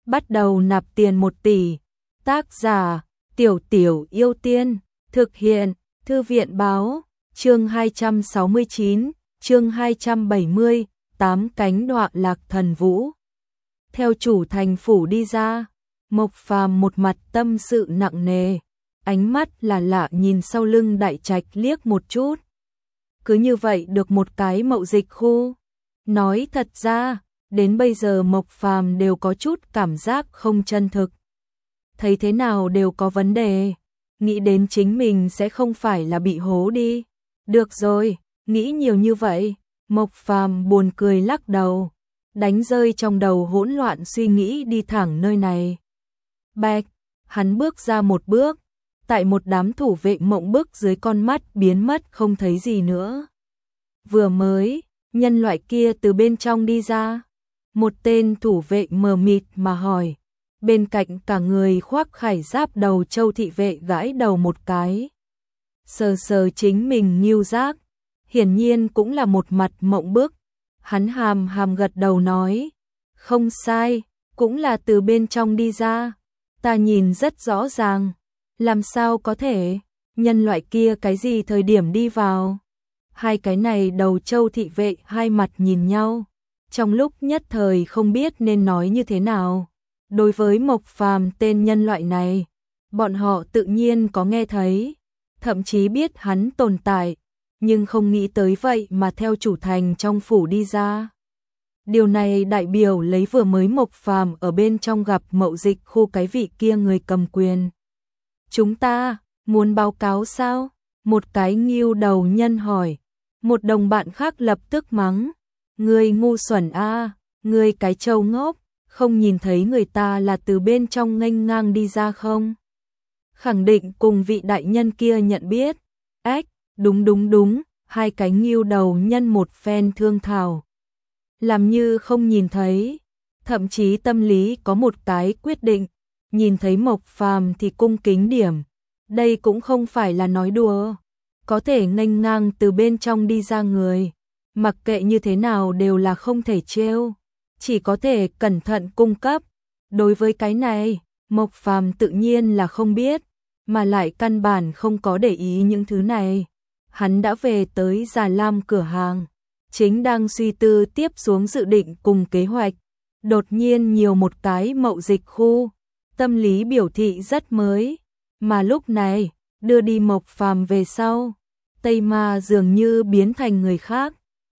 bắt đầu nạp tiền 1 tỷ. Tác giả: Tiểu Tiểu Yêu Tiên. Thực hiện: Thư viện báo. Chương 269, chương 270, 8 cánh đọa lạc thần vũ. Theo chủ thành phủ đi ra, Mộc Phàm một mặt tâm sự nặng nề, ánh mắt là lạ nhìn sau lưng Đại Trạch liếc một chút. Cứ như vậy được một cái mậu dịch khu. Nói thật ra, đến bây giờ Mộc Phàm đều có chút cảm giác không chân thực. Thấy thế nào đều có vấn đề, nghĩ đến chính mình sẽ không phải là bị hố đi. Được rồi, nghĩ nhiều như vậy, Mộc Phàm buồn cười lắc đầu, đánh rơi trong đầu hỗn loạn suy nghĩ đi thẳng nơi này. Bạch, hắn bước ra một bước, tại một đám thủ vệ mộng bức dưới con mắt biến mất không thấy gì nữa. Vừa mới, nhân loại kia từ bên trong đi ra, một tên thủ vệ mờ mịt mà hỏi, bên cạnh cả người khoác khải giáp đầu châu thị vệ gãi đầu một cái. Sờ sờ chính mình nghiêu giác, hiển nhiên cũng là một mặt mộng bức. Hắn hàm hàm gật đầu nói, không sai, cũng là từ bên trong đi ra, ta nhìn rất rõ ràng, làm sao có thể, nhân loại kia cái gì thời điểm đi vào. Hai cái này đầu châu thị vệ hai mặt nhìn nhau, trong lúc nhất thời không biết nên nói như thế nào. Đối với Mộc Phàm tên nhân loại này, bọn họ tự nhiên có nghe thấy, thậm chí biết hắn tồn tại, nhưng không nghĩ tới vậy mà theo chủ thành trong phủ đi ra. Điều này đại biểu lấy vừa mới Mộc Phàm ở bên trong gặp mậu dịch khu cái vị kia người cầm quyền. Chúng ta, muốn báo cáo sao? Một cái nghiêu đầu nhân hỏi. Một đồng bạn khác lập tức mắng. Ngươi ngu xuẩn a, ngươi cái trâu ngốc, không nhìn thấy người ta là từ bên trong nghênh ngang đi ra không? Khẳng định cùng vị đại nhân kia nhận biết. Ếch, đúng, hai cái nghiêu đầu nhân một phen thương thảo. Làm như không nhìn thấy, thậm chí tâm lý có một cái quyết định, nhìn thấy Mộc Phàm thì cung kính điểm. Đây cũng không phải là nói đùa, có thể nghênh ngang từ bên trong đi ra người, mặc kệ như thế nào đều là không thể trêu, chỉ có thể cẩn thận cung cấp. Đối với cái này, Mộc Phàm tự nhiên là không biết, mà lại căn bản không có để ý những thứ này. Hắn đã về tới Già Lam cửa hàng, chính đang suy tư tiếp xuống dự định cùng kế hoạch. Đột nhiên nhiều một cái mậu dịch khu, tâm lý biểu thị rất mới, mà lúc này, đưa đi Mộc Phàm về sau, Tây Ma dường như biến thành người khác.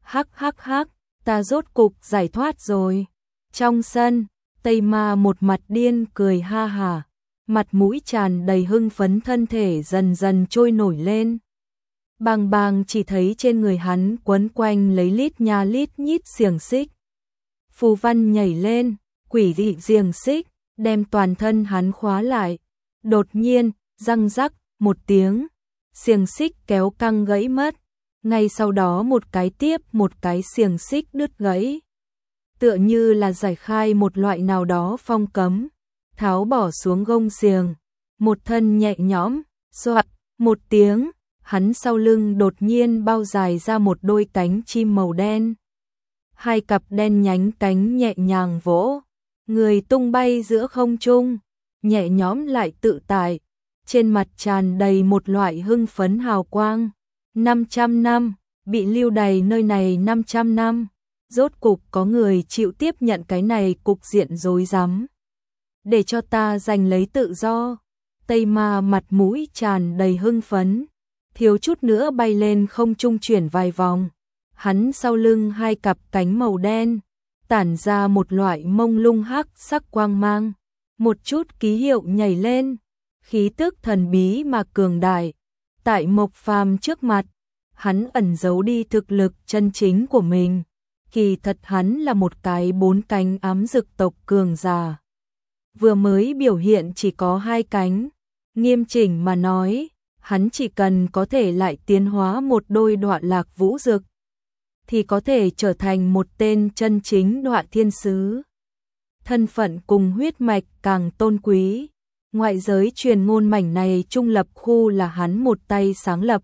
Hắc, ta rốt cục giải thoát rồi. Trong sân, Tây Ma một mặt điên cười ha hả, mặt mũi tràn đầy hưng phấn, thân thể dần dần trôi nổi lên. Bàng bàng chỉ thấy trên người hắn quấn quanh lấy lít nha lít nhít xiềng xích. Phù văn nhảy lên, quỷ dị xiềng xích, đem toàn thân hắn khóa lại. Đột nhiên, răng rắc, một tiếng, xiềng xích kéo căng gãy mất. Ngay sau đó một cái tiếp một cái xiềng xích đứt gãy. Tựa như là giải khai một loại nào đó phong cấm, tháo bỏ xuống gông xiềng. Một thân nhẹ nhõm, xoạt, một tiếng, hắn sau lưng đột nhiên bao dài ra một đôi cánh chim màu đen. Hai cặp đen nhánh cánh nhẹ nhàng vỗ, người tung bay giữa không trung, nhẹ nhõm lại tự tại, trên mặt tràn đầy một loại hưng phấn hào quang. 500 năm, bị lưu đày nơi này 500 năm, rốt cục có người chịu tiếp nhận cái này cục diện rối rắm. Để cho ta giành lấy tự do. Tây Ma mặt mũi tràn đầy hưng phấn, thiếu chút nữa bay lên không trung chuyển vài vòng. Hắn sau lưng hai cặp cánh màu đen, tản ra một loại mông lung hắc sắc quang mang, một chút ký hiệu nhảy lên, khí tức thần bí mà cường đại. Tại Mộc Phàm trước mặt, hắn ẩn giấu đi thực lực chân chính của mình. Kỳ thật hắn là một cái 4 cánh ám dực tộc cường giả. Vừa mới biểu hiện chỉ có 2 cánh, nghiêm chỉnh mà nói, hắn chỉ cần có thể lại tiến hóa một đôi đọa lạc vũ dực, thì có thể trở thành một tên chân chính đọa thiên sứ. Thân phận cùng huyết mạch càng tôn quý. Ngoại giới truyền ngôn mảnh này trung lập khu là hắn một tay sáng lập.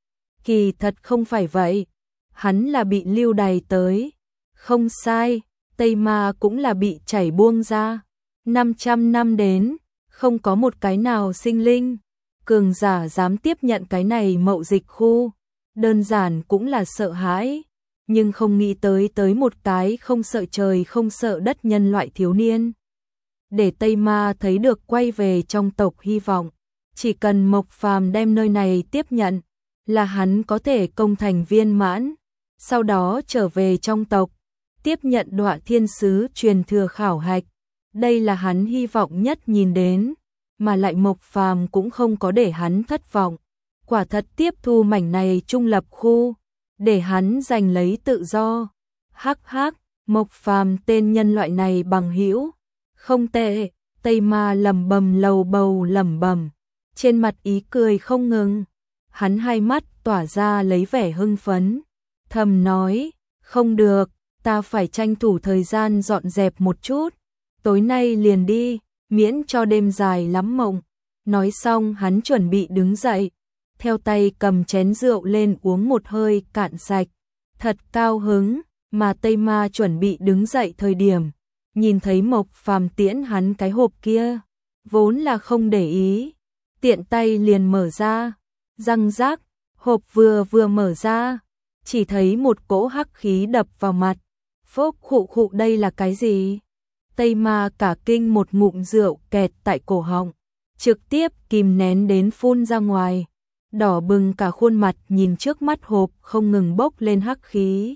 Kỳ thật không phải vậy, hắn là bị lưu đày tới. Không sai, Tây Ma cũng là bị chảy buông ra. 500 năm đến, không có một cái nào sinh linh cường giả dám tiếp nhận cái này mậu dịch khu, đơn giản cũng là sợ hãi, nhưng không nghĩ tới một cái không sợ trời không sợ đất nhân loại thiếu niên. Để Tây Ma thấy được quay về trong tộc hy vọng, chỉ cần Mộc Phàm đem nơi này tiếp nhận, là hắn có thể công thành viên mãn, sau đó trở về trong tộc, tiếp nhận Đọa Thiên Sứ truyền thừa khảo hạch. Đây là hắn hy vọng nhất nhìn đến, mà lại Mộc Phàm cũng không có để hắn thất vọng. Quả thật tiếp thu mảnh này trung lập khu, để hắn giành lấy tự do. Hắc hắc, Mộc Phàm tên nhân loại này bằng hữu, không tệ. Tây Ma lẩm bẩm lầu bầu lẩm bẩm, trên mặt ý cười không ngừng. Hắn hai mắt tỏa ra lấy vẻ hưng phấn, thầm nói, không được, ta phải tranh thủ thời gian dọn dẹp một chút, tối nay liền đi, miễn cho đêm dài lắm mộng. Nói xong hắn chuẩn bị đứng dậy, theo tay cầm chén rượu lên uống một hơi cạn sạch, thật cao hứng. Mà Tây Ma chuẩn bị đứng dậy thời điểm, nhìn thấy Mộc Phàm tiễn hắn cái hộp kia, vốn là không để ý, tiện tay liền mở ra, răng rác, hộp vừa mở ra, chỉ thấy một cỗ hắc khí đập vào mặt. Phốc khụ khụ, đây là cái gì? Tây Ma cả kinh, một ngụm rượu kẹt tại cổ họng, trực tiếp kìm nén đến phun ra ngoài, đỏ bừng cả khuôn mặt nhìn trước mắt hộp không ngừng bốc lên hắc khí.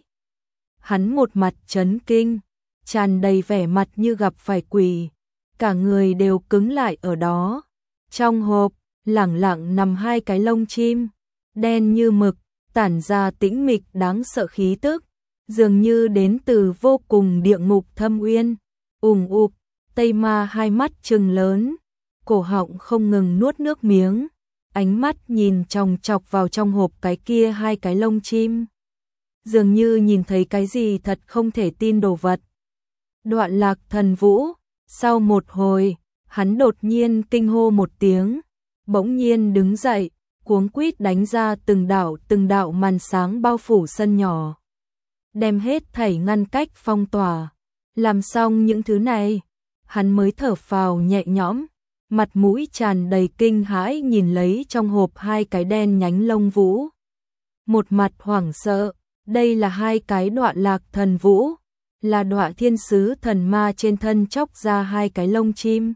Hắn một mặt chấn kinh, tràn đầy vẻ mặt như gặp phải quỷ, cả người đều cứng lại ở đó. Trong hộp, lẳng lặng nằm hai cái lông chim, đen như mực, tản ra tĩnh mịch đáng sợ khí tức, dường như đến từ vô cùng địa ngục thâm uyên. Ùng ục, Tây Ma hai mắt trừng lớn, cổ họng không ngừng nuốt nước miếng, ánh mắt nhìn chòng chọc vào trong hộp cái kia hai cái lông chim, dường như nhìn thấy cái gì thật không thể tin đồ vật. Đoạn Lạc Thần Vũ. Sau một hồi, hắn đột nhiên kinh hô một tiếng, bỗng nhiên đứng dậy, cuống quýt đánh ra từng đạo màn sáng bao phủ sân nhỏ, đem hết thảy ngăn cách phong tỏa. Làm xong những thứ này, hắn mới thở phào nhẹ nhõm, mặt mũi tràn đầy kinh hãi nhìn lấy trong hộp hai cái đen nhánh lông vũ, một mặt hoảng sợ. Đây là hai cái Đoạn Lạc Thần Vũ, là Đọa Thiên Sứ thần ma trên thân chóc ra hai cái lông chim.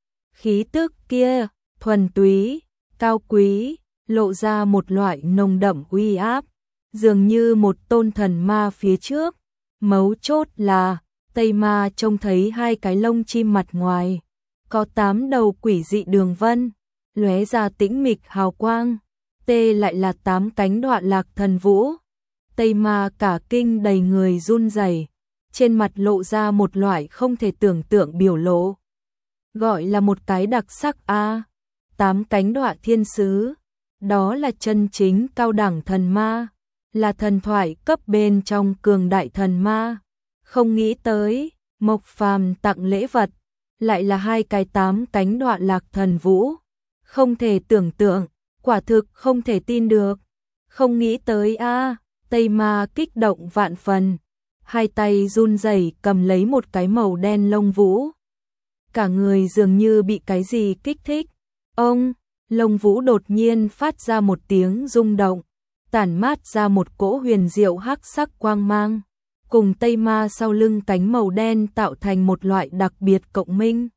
Khí tức kia, thuần túy, cao quý, lộ ra một loại nồng đậm uy áp, dường như một tôn thần ma phía trước. Mấu chốt là, Tây Ma trông thấy hai cái lông chim mặt ngoài, có 8 đầu quỷ dị đường vân, lóe ra tĩnh mịch hào quang, tê lại là 8 cánh Đoạn Lạc Thần Vũ. Tây Ma cả kinh, đầy người run rẩy, trên mặt lộ ra một loại không thể tưởng tượng biểu lộ. Gọi là một cái đặc sắc a. 8 cánh Đọa Thiên Sứ, đó là chân chính cao đẳng thần ma, là thần thoại cấp bên trong cường đại thần ma. Không nghĩ tới, Mộc Phàm tặng lễ vật, lại là hai cái 8 cánh Đoạn Lạc Thần Vũ. Không thể tưởng tượng, quả thực không thể tin được. Không nghĩ tới a. Tây Ma kích động vạn phần, hai tay run rẩy cầm lấy một cái màu đen lông vũ. Cả người dường như bị cái gì kích thích. Ông, lông vũ đột nhiên phát ra một tiếng rung động, tản mát ra một cỗ huyền diệu hắc sắc quang mang, cùng Tây Ma sau lưng cánh màu đen tạo thành một loại đặc biệt cộng minh.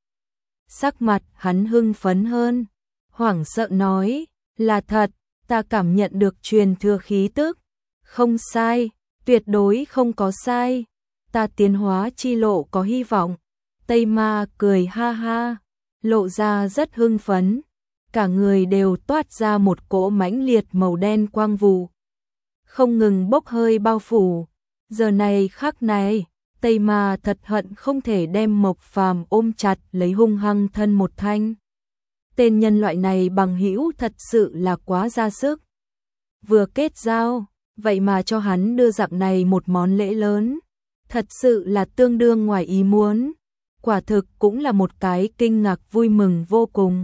Sắc mặt hắn hưng phấn hơn, hoảng sợ nói, là thật, ta cảm nhận được truyền thừa khí tức. Không sai, tuyệt đối không có sai, ta tiến hóa chi lộ có hy vọng. Tây Ma cười ha ha, lộ ra rất hưng phấn, cả người đều toát ra một cỗ mãnh liệt màu đen quang vụ, không ngừng bốc hơi bao phủ. Giờ này khắc này, Tây Ma thật hận không thể đem Mộc Phàm ôm chặt lấy hung hăng thân một thanh. Tên nhân loại này bằng hữu thật sự là quá ra sức. Vừa kết giao, vậy mà cho hắn đưa dạng này một món lễ lớn, thật sự là tương đương ngoài ý muốn. Quả thực cũng là một cái kinh ngạc vui mừng vô cùng.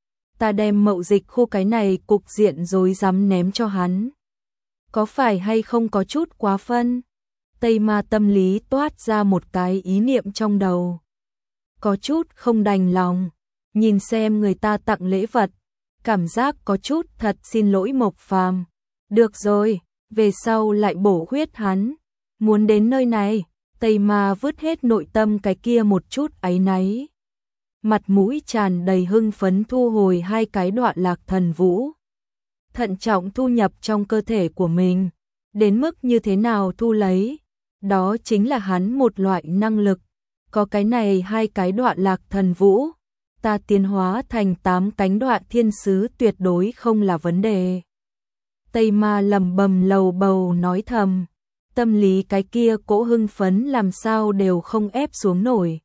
Ta đem mậu dịch khu cái này cục diện rối rắm ném cho hắn, có phải hay không có chút quá phân? Tây Ma tâm lý toát ra một cái ý niệm trong đầu. có chút không đành lòng, nhìn xem người ta tặng lễ vật, cảm giác có chút thật xin lỗi Mộc Phàm. Được rồi, về sau lại bổ khuyết hắn. Muốn đến nơi này, Tây Ma vứt hết nội tâm cái kia một chút áy náy. Mặt mũi tràn đầy hưng phấn thu hồi 2 cái đoạn lạc thần vũ. Thận trọng thu nhập trong cơ thể của mình. Đến mức như thế nào thu lấy? Đó chính là hắn một loại năng lực. Có cái này 2 cái đoạn lạc thần vũ, ta tiến hóa thành 8 cánh đoạn thiên sứ tuyệt đối không là vấn đề. Tây Ma lầm bầm lầu bầu nói thầm, tâm lý cái kia cỗ hưng phấn làm sao đều không ép xuống nổi.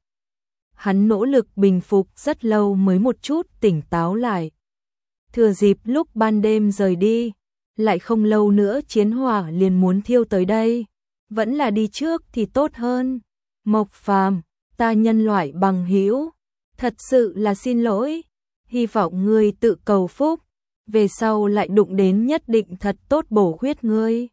Hắn nỗ lực bình phục rất lâu mới một chút tỉnh táo lại. Thừa dịp lúc ban đêm rời đi, lại không lâu nữa chiến hỏa liền muốn thiêu tới đây. Vẫn là đi trước thì tốt hơn. Mộc Phàm, ta nhân loại bằng hữu, thật sự là xin lỗi. Hy vọng ngươi tự cầu phúc, về sau lại đụng đến nhất định thật tốt bổ khuyết ngươi.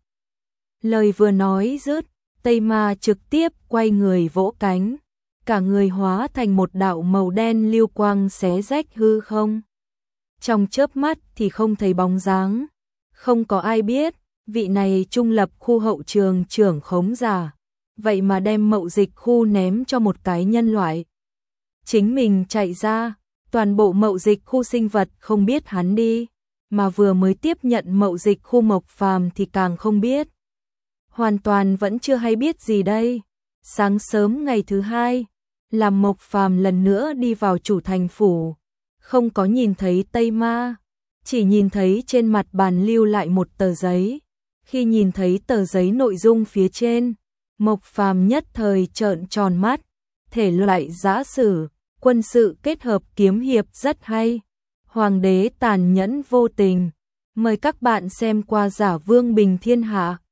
Lời vừa nói dứt, Tây Ma trực tiếp quay người vỗ cánh, cả người hóa thành một đạo màu đen lưu quang xé rách hư không. Trong chớp mắt thì không thấy bóng dáng, không có ai biết, vị này trung lập khu hậu trường trưởng khống giả, vậy mà đem mậu dịch khu ném cho một cái nhân loại. Chính mình chạy ra, toàn bộ mậu dịch khu sinh vật không biết hắn đi, mà vừa mới tiếp nhận mậu dịch khu Mộc Phàm thì càng không biết. Hoàn toàn vẫn chưa hay biết gì đây. Sáng sớm ngày thứ 2, làm Mộc Phàm lần nữa đi vào chủ thành phủ, không có nhìn thấy Tây Ma, chỉ nhìn thấy trên mặt bàn lưu lại một tờ giấy. Khi nhìn thấy tờ giấy nội dung phía trên, Mộc Phàm nhất thời trợn tròn mắt, thể loại giã sử, quân sự kết hợp kiếm hiệp rất hay. Hoàng đế tàn nhẫn vô tình. Mời các bạn xem qua Giả Vương Bình Thiên Hạ.